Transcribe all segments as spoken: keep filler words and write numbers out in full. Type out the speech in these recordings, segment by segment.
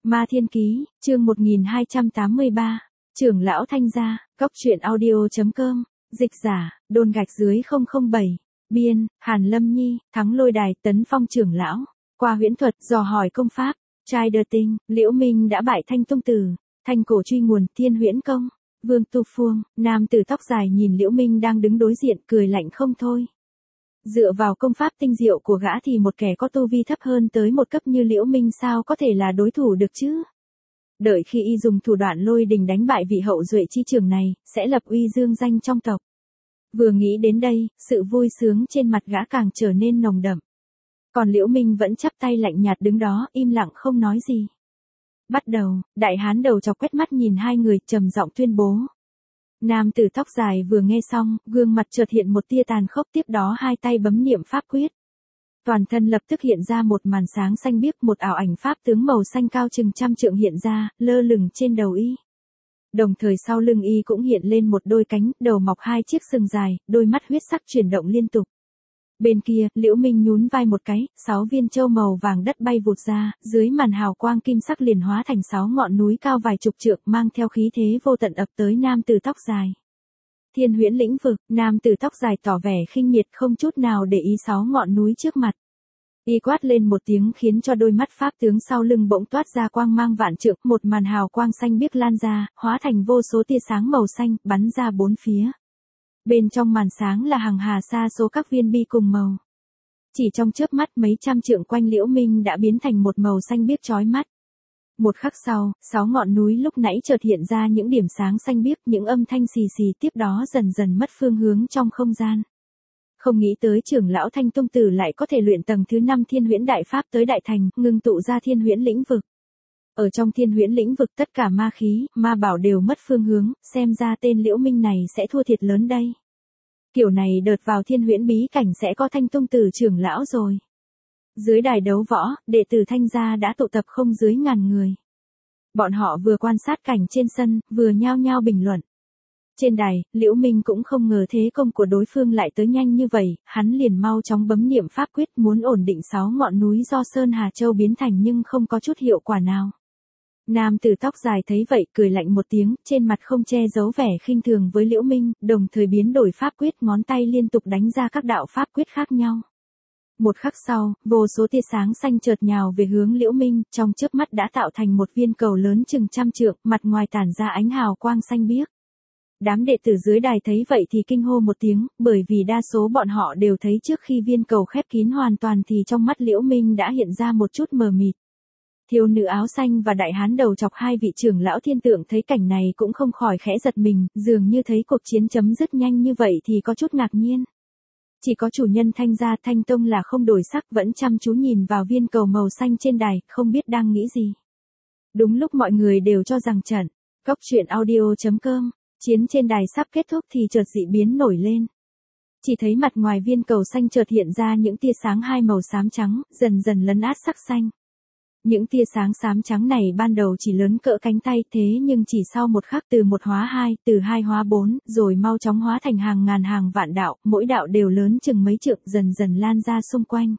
Ma Thiên Ký, chương một nghìn hai trăm tám mươi ba, Trưởng lão Thanh gia, Cốc truyện audio.com, dịch giả, Đôn gạch dưới không không bảy, biên, Hàn Lâm Nhi, Thắng Lôi Đài, Tấn Phong trưởng lão, qua huyễn thuật, dò hỏi công pháp, trai đờ tinh, Liễu Minh đã bại Thanh Tông Tử, Thanh cổ truy nguồn, Thiên huyễn công, Vương Tu Phuông, nam tử tóc dài nhìn Liễu Minh đang đứng đối diện, cười lạnh không thôi. Dựa vào công pháp tinh diệu của gã thì một kẻ có tu vi thấp hơn tới một cấp như Liễu Minh sao có thể là đối thủ được chứ? Đợi khi y dùng thủ đoạn lôi đình đánh bại vị hậu duệ chi trưởng này, sẽ lập uy dương danh trong tộc. Vừa nghĩ đến đây, sự vui sướng trên mặt gã càng trở nên nồng đậm. Còn Liễu Minh vẫn chắp tay lạnh nhạt đứng đó, im lặng không nói gì. Bắt đầu, đại hán đầu chọc quét mắt nhìn hai người, trầm giọng tuyên bố. Nam tử tóc dài vừa nghe xong, gương mặt chợt hiện một tia tàn khốc, tiếp đó hai tay bấm niệm pháp quyết. Toàn thân lập tức hiện ra một màn sáng xanh biếc, một ảo ảnh pháp tướng màu xanh cao chừng trăm trượng hiện ra, lơ lửng trên đầu y. Đồng thời sau lưng y cũng hiện lên một đôi cánh, đầu mọc hai chiếc sừng dài, đôi mắt huyết sắc chuyển động liên tục. Bên kia, Liễu Minh nhún vai một cái, sáu viên châu màu vàng đất bay vụt ra, dưới màn hào quang kim sắc liền hóa thành sáu ngọn núi cao vài chục trượng, mang theo khí thế vô tận ập tới nam tử tóc dài. Thiên huyễn lĩnh vực, nam tử tóc dài tỏ vẻ khinh miệt không chút nào để ý sáu ngọn núi trước mặt. Y quát lên một tiếng khiến cho đôi mắt pháp tướng sau lưng bỗng toát ra quang mang vạn trượng, một màn hào quang xanh biếc lan ra, hóa thành vô số tia sáng màu xanh, bắn ra bốn phía. Bên trong màn sáng là hàng hà sa số các viên bi cùng màu. Chỉ trong chớp mắt mấy trăm trượng quanh Liễu Minh đã biến thành một màu xanh biếc chói mắt. Một khắc sau, sáu ngọn núi lúc nãy chợt hiện ra những điểm sáng xanh biếc, những âm thanh xì xì tiếp đó dần dần mất phương hướng trong không gian. Không nghĩ tới trưởng lão Thanh Tông Tử lại có thể luyện tầng thứ năm thiên huyễn đại pháp tới đại thành, ngưng tụ ra thiên huyễn lĩnh vực. Ở trong thiên huyễn lĩnh vực tất cả ma khí, ma bảo đều mất phương hướng, xem ra tên Liễu Minh này sẽ thua thiệt lớn đây. Kiểu này đợt vào thiên huyễn bí cảnh sẽ có Thanh Tông Tử trưởng lão rồi. Dưới đài đấu võ, đệ tử Thanh gia đã tụ tập không dưới ngàn người. Bọn họ vừa quan sát cảnh trên sân, vừa nhao nhao bình luận. Trên đài, Liễu Minh cũng không ngờ thế công của đối phương lại tới nhanh như vậy, hắn liền mau chóng bấm niệm pháp quyết muốn ổn định sáu ngọn núi do Sơn Hà Châu biến thành nhưng không có chút hiệu quả nào. Nam tử tóc dài thấy vậy cười lạnh một tiếng, trên mặt không che giấu vẻ khinh thường với Liễu Minh, đồng thời biến đổi pháp quyết, ngón tay liên tục đánh ra các đạo pháp quyết khác nhau. Một khắc sau, vô số tia sáng xanh chợt nhào về hướng Liễu Minh, trong chớp mắt đã tạo thành một viên cầu lớn chừng trăm trượng, mặt ngoài tản ra ánh hào quang xanh biếc. Đám đệ tử dưới đài thấy vậy thì kinh hô một tiếng, bởi vì đa số bọn họ đều thấy trước khi viên cầu khép kín hoàn toàn thì trong mắt Liễu Minh đã hiện ra một chút mờ mịt. Thiếu nữ áo xanh và đại hán đầu chọc hai vị trưởng lão thiên tượng thấy cảnh này cũng không khỏi khẽ giật mình, dường như thấy cuộc chiến chấm dứt nhanh như vậy thì có chút ngạc nhiên. Chỉ có chủ nhân Thanh gia Thanh Tông là không đổi sắc, vẫn chăm chú nhìn vào viên cầu màu xanh trên đài, không biết đang nghĩ gì. Đúng lúc mọi người đều cho rằng trận, Cốc truyện audio.com, chiến trên đài sắp kết thúc thì chợt dị biến nổi lên. Chỉ thấy mặt ngoài viên cầu xanh chợt hiện ra những tia sáng hai màu xám trắng, dần dần lấn át sắc xanh. Những tia sáng xám trắng này ban đầu chỉ lớn cỡ cánh tay, thế nhưng chỉ sau một khắc từ một hóa hai, từ hai hóa bốn, rồi mau chóng hóa thành hàng ngàn hàng vạn đạo, mỗi đạo đều lớn chừng mấy trượng, dần dần lan ra xung quanh.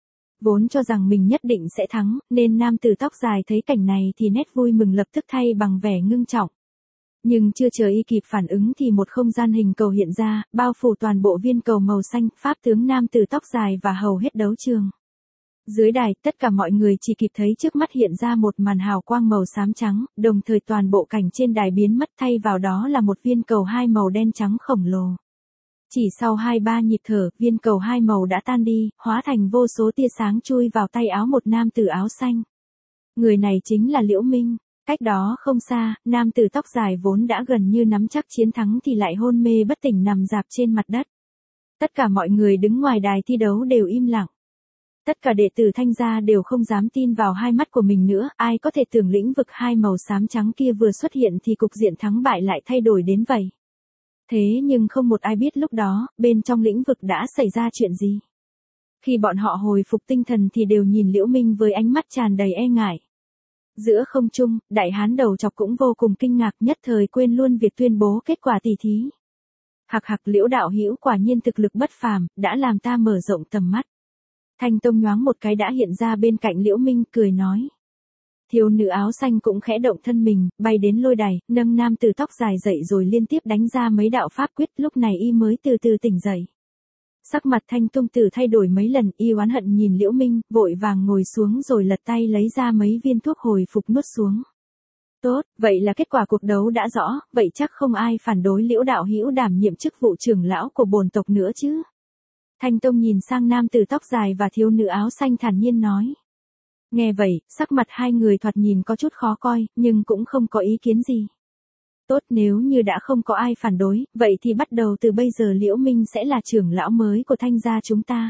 Vốn cho rằng mình nhất định sẽ thắng, nên nam tử tóc dài thấy cảnh này thì nét vui mừng lập tức thay bằng vẻ ngưng trọng. Nhưng chưa chờ y kịp phản ứng thì một không gian hình cầu hiện ra, bao phủ toàn bộ viên cầu màu xanh, pháp tướng nam tử tóc dài và hầu hết đấu trường. Dưới đài, tất cả mọi người chỉ kịp thấy trước mắt hiện ra một màn hào quang màu xám trắng, đồng thời toàn bộ cảnh trên đài biến mất, thay vào đó là một viên cầu hai màu đen trắng khổng lồ. Chỉ sau hai ba nhịp thở, viên cầu hai màu đã tan đi, hóa thành vô số tia sáng chui vào tay áo một nam tử áo xanh. Người này chính là Liễu Minh. Cách đó không xa, nam tử tóc dài vốn đã gần như nắm chắc chiến thắng thì lại hôn mê bất tỉnh nằm rạp trên mặt đất. Tất cả mọi người đứng ngoài đài thi đấu đều im lặng. Tất cả đệ tử Thanh gia đều không dám tin vào hai mắt của mình nữa, ai có thể tưởng lĩnh vực hai màu xám trắng kia vừa xuất hiện thì cục diện thắng bại lại thay đổi đến vậy. Thế nhưng không một ai biết lúc đó, bên trong lĩnh vực đã xảy ra chuyện gì. Khi bọn họ hồi phục tinh thần thì đều nhìn Liễu Minh với ánh mắt tràn đầy e ngại. Giữa không trung, đại hán đầu chọc cũng vô cùng kinh ngạc, nhất thời quên luôn việc tuyên bố kết quả tỷ thí. Hạc hạc, Liễu đạo hữu quả nhiên thực lực bất phàm, đã làm ta mở rộng tầm mắt. Thanh Tông nhoáng một cái đã hiện ra bên cạnh Liễu Minh, cười nói. Thiếu nữ áo xanh cũng khẽ động thân mình, bay đến lôi đài, nâng nam tử tóc dài dậy rồi liên tiếp đánh ra mấy đạo pháp quyết, lúc này y mới từ từ tỉnh dậy. Sắc mặt Thanh Tông Tử thay đổi mấy lần, y oán hận nhìn Liễu Minh, vội vàng ngồi xuống rồi lật tay lấy ra mấy viên thuốc hồi phục nuốt xuống. Tốt, vậy là kết quả cuộc đấu đã rõ, vậy chắc không ai phản đối Liễu đạo hữu đảm nhiệm chức vụ trưởng lão của bổn tộc nữa chứ? Thanh Tông nhìn sang nam tử tóc dài và thiếu nữ áo xanh thản nhiên nói. Nghe vậy, sắc mặt hai người thoạt nhìn có chút khó coi, nhưng cũng không có ý kiến gì. Tốt, nếu như đã không có ai phản đối, vậy thì bắt đầu từ bây giờ Liễu Minh sẽ là trưởng lão mới của Thanh gia chúng ta.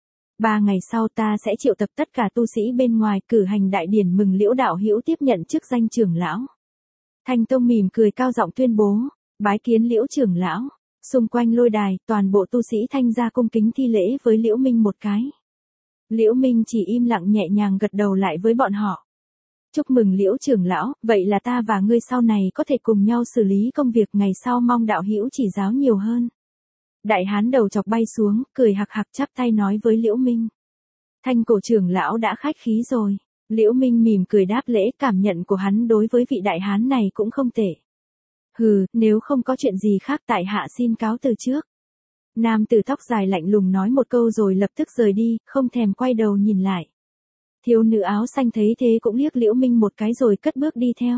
Ba ngày sau ta sẽ triệu tập tất cả tu sĩ bên ngoài cử hành đại điển mừng Liễu đạo hữu tiếp nhận chức danh trưởng lão. Thanh Tông mỉm cười cao giọng tuyên bố, bái kiến Liễu trưởng lão. Xung quanh lôi đài, toàn bộ tu sĩ Thanh gia cung kính thi lễ với Liễu Minh một cái. Liễu Minh chỉ im lặng nhẹ nhàng gật đầu lại với bọn họ. Chúc mừng Liễu trưởng lão, vậy là ta và ngươi sau này có thể cùng nhau xử lý công việc, ngày sau mong đạo hữu chỉ giáo nhiều hơn. Đại hán đầu chọc bay xuống, cười hạc hạc chắp tay nói với Liễu Minh. Thanh cổ trưởng lão đã khách khí rồi. Liễu Minh mỉm cười đáp lễ, cảm nhận của hắn đối với vị đại hán này cũng không tệ. Hừ, nếu không có chuyện gì khác tại hạ xin cáo từ trước. Nam tử tóc dài lạnh lùng nói một câu rồi lập tức rời đi, không thèm quay đầu nhìn lại. Thiếu nữ áo xanh thấy thế cũng liếc Liễu Minh một cái rồi cất bước đi theo.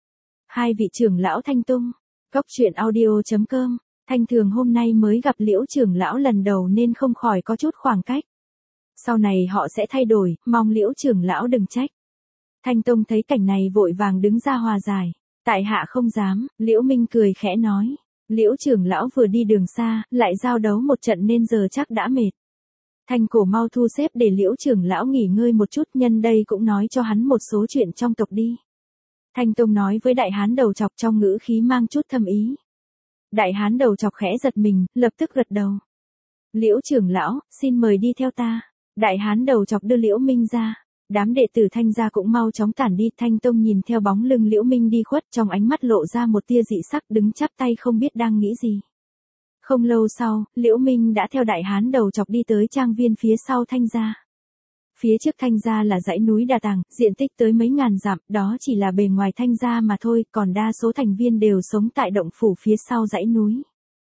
Hai vị trưởng lão Thanh Tông. Cốc truyện audio chấm com. Thanh Thường hôm nay mới gặp Liễu trưởng lão lần đầu nên không khỏi có chút khoảng cách. Sau này họ sẽ thay đổi, mong Liễu trưởng lão đừng trách. Thanh Tông thấy cảnh này vội vàng đứng ra hòa giải. Tại hạ không dám, Liễu Minh cười khẽ nói. Liễu trưởng lão vừa đi đường xa, lại giao đấu một trận nên giờ chắc đã mệt. Thanh cổ mau thu xếp để Liễu trưởng lão nghỉ ngơi một chút, nhân đây cũng nói cho hắn một số chuyện trong tộc đi. Thanh Tông nói với đại hán đầu chọc trong ngữ khí mang chút thâm ý. Đại hán đầu chọc khẽ giật mình, lập tức gật đầu. Liễu trưởng lão, xin mời đi theo ta. Đại hán đầu chọc đưa Liễu Minh ra. Đám đệ tử Thanh gia cũng mau chóng tản đi. Thanh Tông nhìn theo bóng lưng Liễu Minh đi khuất, trong ánh mắt lộ ra một tia dị sắc, đứng chắp tay không biết đang nghĩ gì. Không lâu sau, Liễu Minh đã theo đại hán đầu chọc đi tới trang viên phía sau Thanh gia. Phía trước Thanh gia là dãy núi Đà Tàng, diện tích tới mấy ngàn dặm, đó chỉ là bề ngoài Thanh gia mà thôi, còn đa số thành viên đều sống tại động phủ phía sau dãy núi.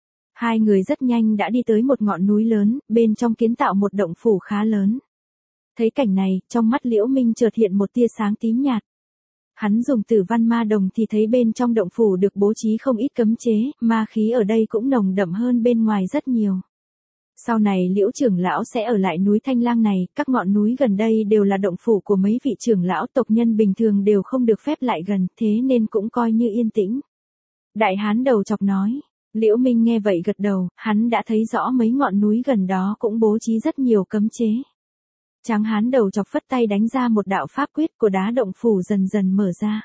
Hai người rất nhanh đã đi tới một ngọn núi lớn, bên trong kiến tạo một động phủ khá lớn. Thấy cảnh này, trong mắt Liễu Minh chợt hiện một tia sáng tím nhạt. Hắn dùng tử văn ma đồng thì thấy bên trong động phủ được bố trí không ít cấm chế, ma khí ở đây cũng nồng đậm hơn bên ngoài rất nhiều. Sau này Liễu trưởng lão sẽ ở lại núi Thanh Lang này, các ngọn núi gần đây đều là động phủ của mấy vị trưởng lão, tộc nhân bình thường đều không được phép lại gần, thế nên cũng coi như yên tĩnh. Đại hán đầu chọc nói. Liễu Minh nghe vậy gật đầu, hắn đã thấy rõ mấy ngọn núi gần đó cũng bố trí rất nhiều cấm chế. Tráng hán đầu chọc phất tay đánh ra một đạo pháp quyết, của đá động phủ dần dần mở ra.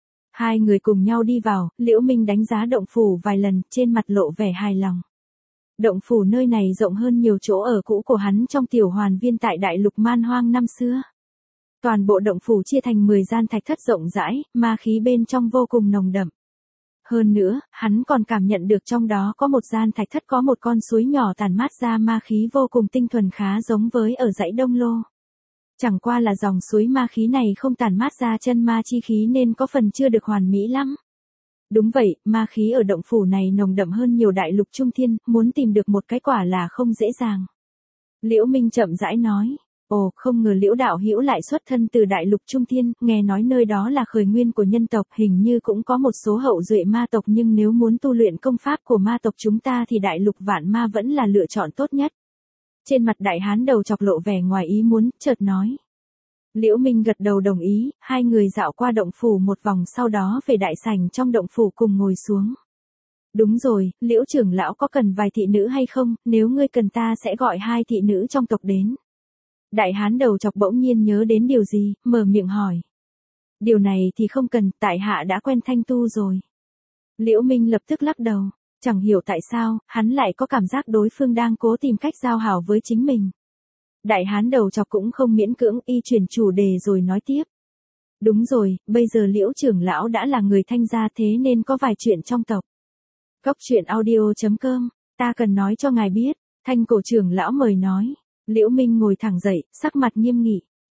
Hai người cùng nhau đi vào, Liễu Minh đánh giá động phủ vài lần, trên mặt lộ vẻ hài lòng. Động phủ nơi này rộng hơn nhiều chỗ ở cũ của hắn trong tiểu hoàn viên tại đại lục man hoang năm xưa. Toàn bộ động phủ chia thành mười gian thạch thất rộng rãi, ma khí bên trong vô cùng nồng đậm. Hơn nữa, hắn còn cảm nhận được trong đó có một gian thạch thất có một con suối nhỏ tản mát ra ma khí vô cùng tinh thuần, khá giống với ở dãy Đông Lô. Chẳng qua là dòng suối ma khí này không tản mát ra chân ma chi khí nên có phần chưa được hoàn mỹ lắm. Đúng vậy, ma khí ở động phủ này nồng đậm hơn nhiều đại lục trung thiên, muốn tìm được một cái quả là không dễ dàng. Liễu Minh chậm rãi nói. Ồ, không ngờ Liễu đạo hữu lại xuất thân từ đại lục trung thiên, nghe nói nơi đó là khởi nguyên của nhân tộc, hình như cũng có một số hậu duệ ma tộc, nhưng nếu muốn tu luyện công pháp của ma tộc chúng ta thì đại lục vạn ma vẫn là lựa chọn tốt nhất. Trên mặt đại hán đầu chọc lộ vẻ ngoài ý muốn, chợt nói. Liễu Minh gật đầu đồng ý, hai người dạo qua động phủ một vòng, sau đó về đại sảnh trong động phủ cùng ngồi xuống. Đúng rồi, Liễu trưởng lão có cần vài thị nữ hay không, nếu ngươi cần ta sẽ gọi hai thị nữ trong tộc đến. Đại hán đầu chọc bỗng nhiên nhớ đến điều gì, mở miệng hỏi. Điều này thì không cần, tại hạ đã quen Thanh Tu rồi. Liễu Minh lập tức lắc đầu, chẳng hiểu tại sao, hắn lại có cảm giác đối phương đang cố tìm cách giao hảo với chính mình. Đại hán đầu chọc cũng không miễn cưỡng, y chuyển chủ đề rồi nói tiếp. Đúng rồi, bây giờ Liễu trưởng lão đã là người Thanh gia, thế nên có vài chuyện trong tộc. Cốc truyện audio chấm com, ta cần nói cho ngài biết. Thanh cổ trưởng lão mời nói. Liễu Minh ngồi thẳng dậy, sắc mặt nghiêm nghị.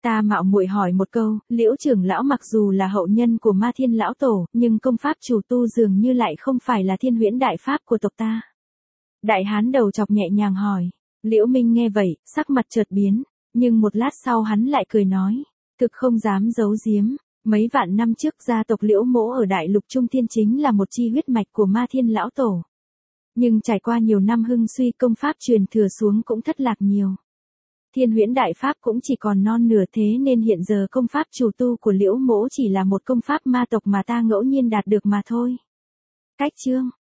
Ta mạo muội hỏi một câu, Liễu trưởng lão mặc dù là hậu nhân của Ma Thiên lão tổ, nhưng công pháp chủ tu dường như lại không phải là Thiên Huyễn đại pháp của tộc ta. Đại hán đầu chọc nhẹ nhàng hỏi. Liễu Minh nghe vậy, sắc mặt chợt biến, nhưng một lát sau hắn lại cười nói, thực không dám giấu giếm, mấy vạn năm trước gia tộc Liễu Mỗ ở Đại Lục Trung Thiên chính là một chi huyết mạch của Ma Thiên lão tổ. Nhưng trải qua nhiều năm hưng suy, công pháp truyền thừa xuống cũng thất lạc nhiều. Thiên Huyễn đại pháp cũng chỉ còn non nửa, thế nên hiện giờ công pháp chủ tu của Liễu Mỗ chỉ là một công pháp ma tộc mà ta ngẫu nhiên đạt được mà thôi. Cách chương